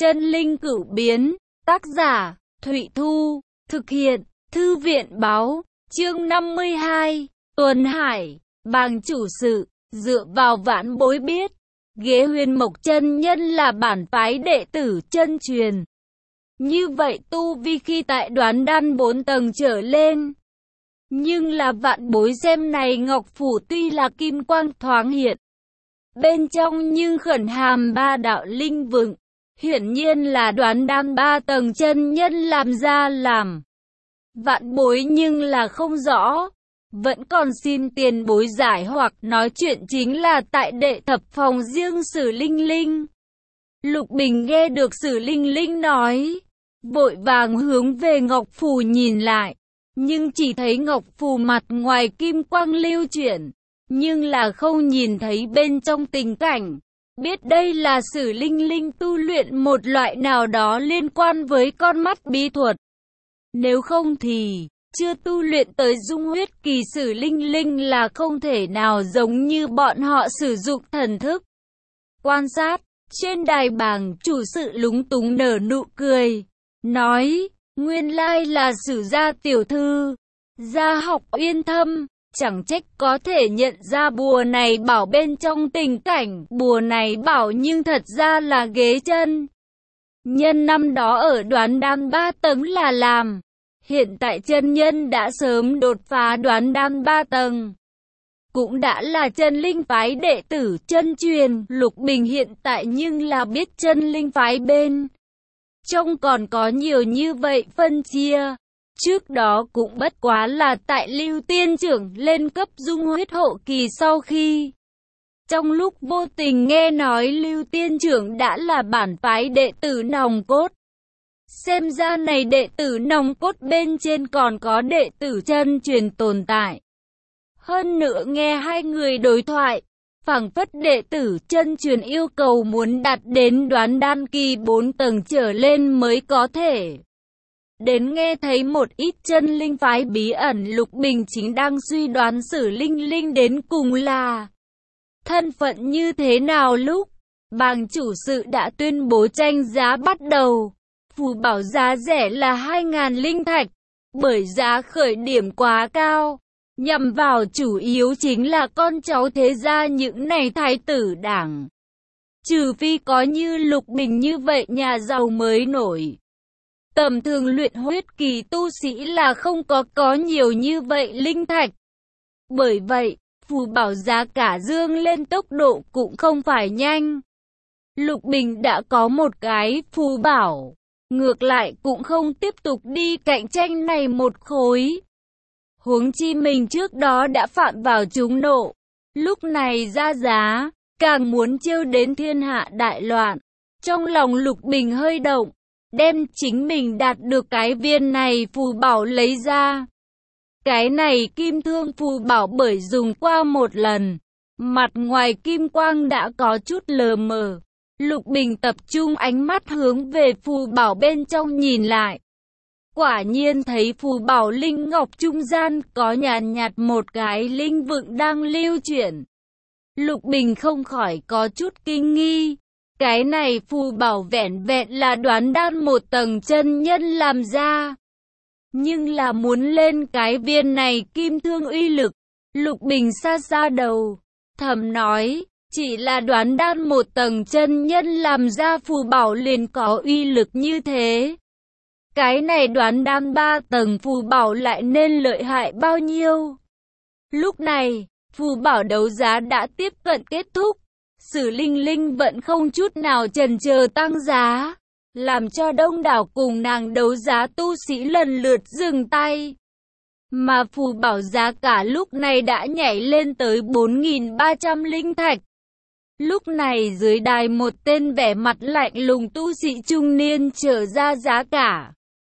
Chân linh cửu biến, tác giả, Thụy Thu, thực hiện, Thư viện báo, chương 52, Tuần Hải, bàng chủ sự, dựa vào vãn bối biết, ghế Huyền Mộc chân nhân là bản phái đệ tử chân truyền. Như vậy tu vi khi tại Đoán Đan 4 tầng trở lên. Nhưng là vạn bối xem này ngọc phủ tuy là kim quang thoáng hiện, bên trong nhưng khẩn hàm ba đạo linh vượng, hiển nhiên là Đoán Đan 3 tầng chân nhân làm ra làm. Vạn bối nhưng là không rõ, vẫn còn xin tiền bối giải hoặc nói chuyện chính là tại đệ thập phòng riêng Sử Linh Linh. Lục Bình nghe được Sử Linh Linh nói, vội vàng hướng về ngọc phù nhìn lại, nhưng chỉ thấy ngọc phù mặt ngoài kim quang lưu chuyển, nhưng là không nhìn thấy bên trong tình cảnh. Biết đây là Sử Linh Linh tu luyện một loại nào đó liên quan với con mắt bí thuật. Nếu không thì, chưa tu luyện tới dung huyết kỳ Sử Linh Linh là không thể nào giống như bọn họ sử dụng thần thức. Quan sát, trên đài bàng chủ sự lúng túng nở nụ cười, nói, nguyên lai là Sử gia tiểu thư, gia học uyên thâm, chẳng trách có thể nhận ra bùa này bảo bên trong tình cảnh, bùa này bảo nhưng thật ra là ghế chân nhân năm đó ở Đoán Đan 3 tầng là làm. Hiện tại chân nhân đã sớm đột phá Đoán Đan 3 tầng, cũng đã là chân linh phái đệ tử chân truyền. Lục Bình hiện tại nhưng là biết chân linh phái bên trong còn có nhiều như vậy phân chia. Trước đó cũng bất quá là tại Lưu Tiên trưởng lên cấp dung huyết hộ kỳ sau khi trong lúc vô tình nghe nói Lưu Tiên trưởng đã là bản phái đệ tử nòng cốt. Xem ra này đệ tử nòng cốt bên trên còn có đệ tử chân truyền tồn tại. Hơn nữa nghe hai người đối thoại, phảng phất đệ tử chân truyền yêu cầu muốn đạt đến Đoán Đan kỳ 4 tầng trở lên mới có thể đến nghe thấy một ít chân linh phái bí ẩn. Lục Bình chính đang suy đoán Sử Linh Linh đến cùng là thân phận như thế nào lúc bàng chủ sự đã tuyên bố tranh giá bắt đầu. Phù bảo giá rẻ là 2.000 linh thạch, bởi giá khởi điểm quá cao, nhằm vào chủ yếu chính là con cháu thế gia những này thái tử đảng. Trừ phi có như Lục Bình như vậy nhà giàu mới nổi. Tầm thường luyện huyết kỳ tu sĩ là không có nhiều như vậy linh thạch. Bởi vậy, phù bảo giá cả dương lên tốc độ cũng không phải nhanh. Lục Bình đã có một cái phù bảo, ngược lại cũng không tiếp tục đi cạnh tranh này một khối. Huống chi mình trước đó đã phạm vào trúng nộ, lúc này ra giá, càng muốn trêu đến thiên hạ đại loạn. Trong lòng Lục Bình hơi động, đem chính mình đạt được cái viên này phù bảo lấy ra. Cái này kim thương phù bảo bởi dùng qua một lần, mặt ngoài kim quang đã có chút lờ mờ. Lục Bình tập trung ánh mắt hướng về phù bảo bên trong nhìn lại. Quả nhiên thấy phù bảo linh ngọc trung gian có nhàn nhạt một cái linh vượng đang lưu chuyển. Lục Bình không khỏi có chút kinh nghi. Cái này phù bảo vẻn vẹn là Đoán Đan 1 tầng chân nhân làm ra. Nhưng là muốn lên cái viên này kim thương uy lực. Lục Bình xa xa đầu, thầm nói, chỉ là Đoán Đan 1 tầng chân nhân làm ra phù bảo liền có uy lực như thế. Cái này Đoán Đan 3 tầng phù bảo lại nên lợi hại bao nhiêu? Lúc này, phù bảo đấu giá đã tiếp cận kết thúc. Sử Linh Linh vẫn không chút nào chần chờ tăng giá, làm cho đông đảo cùng nàng đấu giá tu sĩ lần lượt dừng tay. Mà phù bảo giá cả lúc này đã nhảy lên tới 4.300 linh thạch. Lúc này dưới đài một tên vẻ mặt lạnh lùng tu sĩ trung niên trở ra giá cả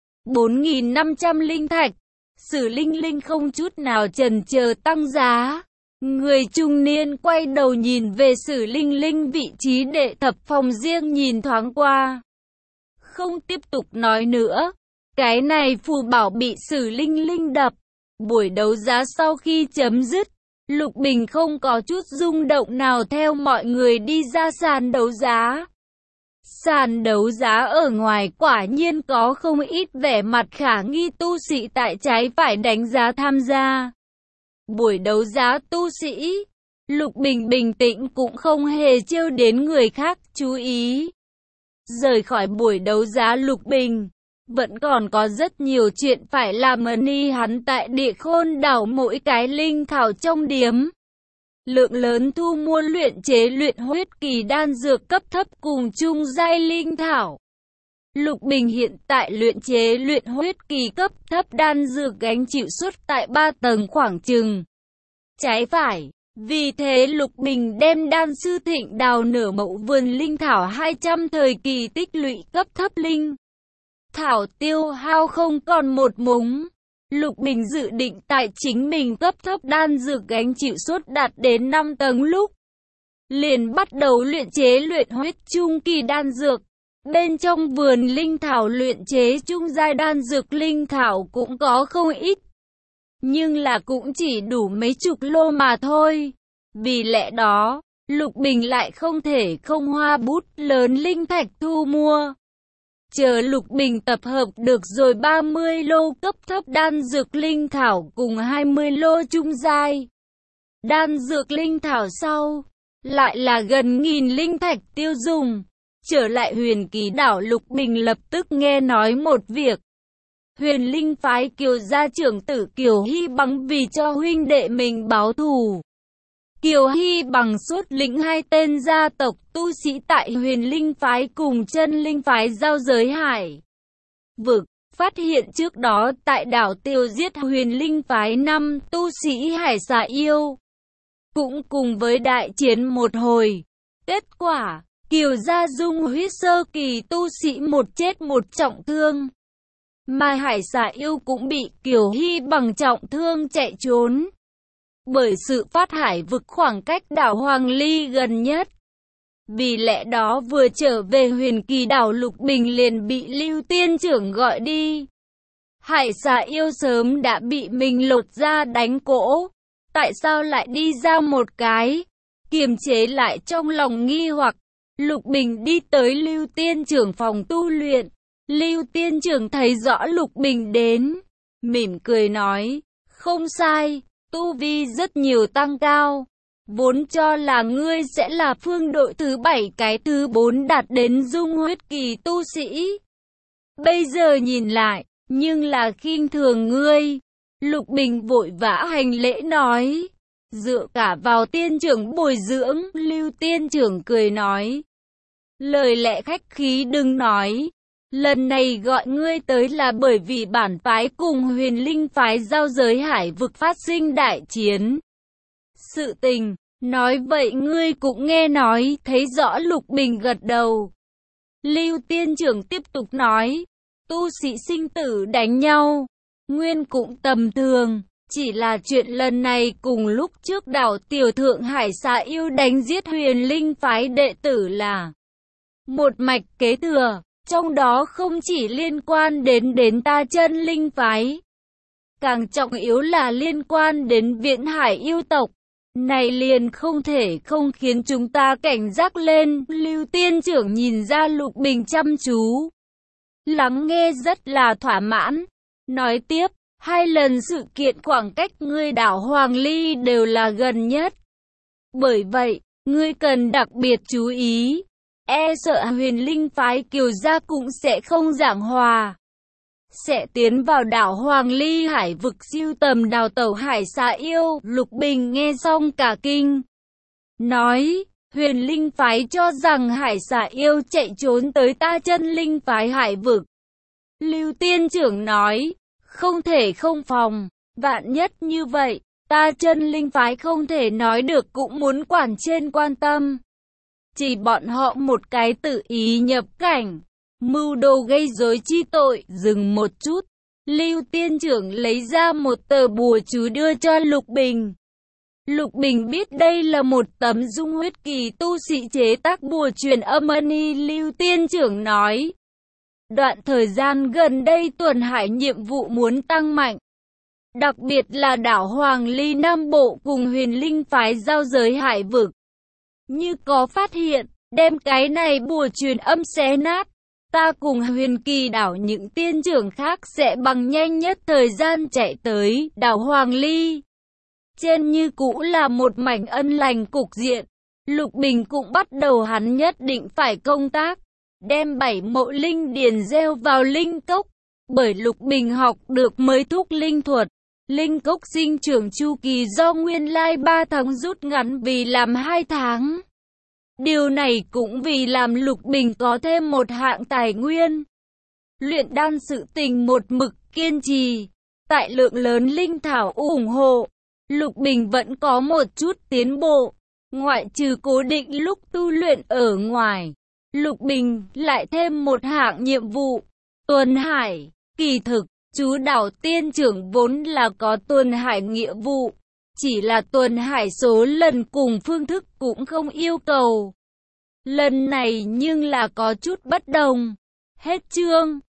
4.500 linh thạch. Sử Linh Linh không chút nào chần chờ tăng giá. Người trung niên quay đầu nhìn về Sử Linh Linh vị trí đệ thập phòng riêng nhìn thoáng qua, không tiếp tục nói nữa. Cái này phù bảo bị Sử Linh Linh đập. Buổi đấu giá sau khi chấm dứt, Lục Bình không có chút rung động nào theo mọi người đi ra sàn đấu giá. Sàn đấu giá ở ngoài quả nhiên có không ít vẻ mặt khả nghi tu sĩ tại trái phải đánh giá tham gia. Buổi đấu giá tu sĩ, Lục Bình bình tĩnh cũng không hề trêu đến người khác chú ý. Rời khỏi buổi đấu giá Lục Bình, vẫn còn có rất nhiều chuyện phải làm. Ni hắn tại Địa Khôn đảo mỗi cái linh thảo trong điếm. Lượng lớn thu mua luyện chế luyện huyết kỳ đan dược cấp thấp cùng chung giai linh thảo. Lục Bình hiện tại luyện chế luyện huyết kỳ cấp thấp đan dược gánh chịu suốt tại 3 tầng khoảng chừng. Trái phải, vì thế Lục Bình đem đan sư Thịnh đào nửa mẫu vườn linh thảo 200 thời kỳ tích lũy cấp thấp linh thảo tiêu hao không còn một mống. Lục Bình dự định tại chính mình cấp thấp đan dược gánh chịu suốt đạt đến 5 tầng lúc liền bắt đầu luyện chế luyện huyết trung kỳ đan dược. Bên trong vườn linh thảo luyện chế trung giai đan dược linh thảo cũng có không ít, nhưng là cũng chỉ đủ mấy chục lô mà thôi. Vì lẽ đó, Lục Bình lại không thể không hoa bút lớn linh thạch thu mua. Chờ Lục Bình tập hợp được rồi 30 lô cấp thấp đan dược linh thảo cùng 20 lô trung giai đan dược linh thảo sau, lại là gần 1000 linh thạch tiêu dùng. Trở lại Huyền Kỳ đảo, Lục Bình lập tức nghe nói một việc. Huyền Linh phái Kiều gia trưởng tử Kiều Hy Bằng vì cho huynh đệ mình báo thù. Kiều Hy Bằng xuất lĩnh 2 tên gia tộc tu sĩ tại Huyền Linh phái cùng Chân Linh phái giao giới hải vực, phát hiện trước đó tại đảo tiêu giết Huyền Linh phái 5 tu sĩ hải xà yêu. Cũng cùng với đại chiến một hồi, kết quả Kiều gia dung huyết sơ kỳ tu sĩ một chết một trọng thương. Mà hải xà yêu cũng bị Kiều Hy Bằng trọng thương chạy trốn. Bởi sự phát hải vực khoảng cách đảo Hoàng Ly gần nhất. Vì lẽ đó vừa trở về Huyền Kỳ đảo, Lục Bình liền bị Lưu Tiên Trưởng gọi đi. Hải xà yêu sớm đã bị mình lột ra đánh cỗ. Tại sao lại đi ra một cái? Kiềm chế lại trong lòng nghi hoặc, Lục Bình đi tới Lưu Tiên Trưởng phòng tu luyện. Lưu Tiên Trưởng thấy rõ Lục Bình đến, mỉm cười nói, không sai, tu vi rất nhiều tăng cao. Vốn cho là ngươi sẽ là phương đội thứ 7 cái thứ 4 đạt đến dung huyết kỳ tu sĩ. Bây giờ nhìn lại, nhưng là khinh thường ngươi. Lục Bình vội vã hành lễ nói, dựa cả vào Tiên Trưởng bồi dưỡng. Lưu Tiên Trưởng cười nói, lời lẽ khách khí đừng nói. Lần này gọi ngươi tới là bởi vì bản phái cùng Huyền Linh phái giao giới hải vực phát sinh đại chiến. Sự tình, nói vậy ngươi cũng nghe nói, thấy rõ. Lục Bình gật đầu. Lưu Tiên Trưởng tiếp tục nói, tu sĩ sinh tử đánh nhau, nguyên cũng tầm thường. Chỉ là chuyện lần này cùng lúc trước đảo Tiểu Thượng Hải xà yêu đánh giết Huyền Linh phái đệ tử là một mạch kế thừa. Trong đó không chỉ liên quan đến ta Chân Linh phái, càng trọng yếu là liên quan đến Viễn Hải yêu tộc. Này liền không thể không khiến chúng ta cảnh giác lên. Lưu Tiên Trưởng nhìn ra Lục Bình chăm chú lắng nghe rất là thỏa mãn, nói tiếp, 2 lần sự kiện khoảng cách ngươi đảo Hoàng Ly đều là gần nhất. Bởi vậy, ngươi cần đặc biệt chú ý. E sợ Huyền Linh phái Kiều gia cũng sẽ không giảng hòa, sẽ tiến vào đảo Hoàng Ly hải vực siêu tầm đào tẩu hải xà yêu. Lục Bình nghe xong cả kinh, nói, Huyền Linh phái cho rằng hải xà yêu chạy trốn tới ta Chân Linh phái hải vực. Lưu Tiên Trưởng nói, không thể không phòng, vạn nhất như vậy, ta Chân Linh phái không thể nói được cũng muốn quản trên quan tâm. Chỉ bọn họ một cái tự ý nhập cảnh, mưu đồ gây rối chi tội. Dừng một chút, Lưu Tiên Trưởng lấy ra một tờ bùa chú đưa cho Lục Bình. Lục Bình biết đây là một tấm dung huyết kỳ tu sĩ chế tác bùa truyền âm. Lưu Tiên Trưởng nói, đoạn thời gian gần đây tuần hải nhiệm vụ muốn tăng mạnh, đặc biệt là đảo Hoàng Ly Nam Bộ cùng Huyền Linh phái giao giới hải vực. Như có phát hiện, đem cái này bùa truyền âm xé nát. Ta cùng Huyền Kỳ đảo những tiên trưởng khác sẽ bằng nhanh nhất thời gian chạy tới đảo Hoàng Ly. Trên như cũ là một mảnh ân lành cục diện. Lục Bình cũng bắt đầu hắn nhất định phải công tác, đem 7 mộ linh điền gieo vào linh cốc. Bởi Lục Bình học được mới thúc linh thuật, linh cốc sinh trưởng chu kỳ do nguyên lai 3 tháng rút ngắn vì làm 2 tháng. Điều này cũng vì làm Lục Bình có thêm một hạng tài nguyên. Luyện đan sự tình một mực kiên trì, tại lượng lớn linh thảo ủng hộ, Lục Bình vẫn có một chút tiến bộ. Ngoại trừ cố định lúc tu luyện ở ngoài, Lục Bình lại thêm một hạng nhiệm vụ, tuần hải. Kỳ thực, chú đảo tiên trưởng vốn là có tuần hải nghĩa vụ, chỉ là tuần hải số lần cùng phương thức cũng không yêu cầu. Lần này nhưng là có chút bất đồng. Hết chương.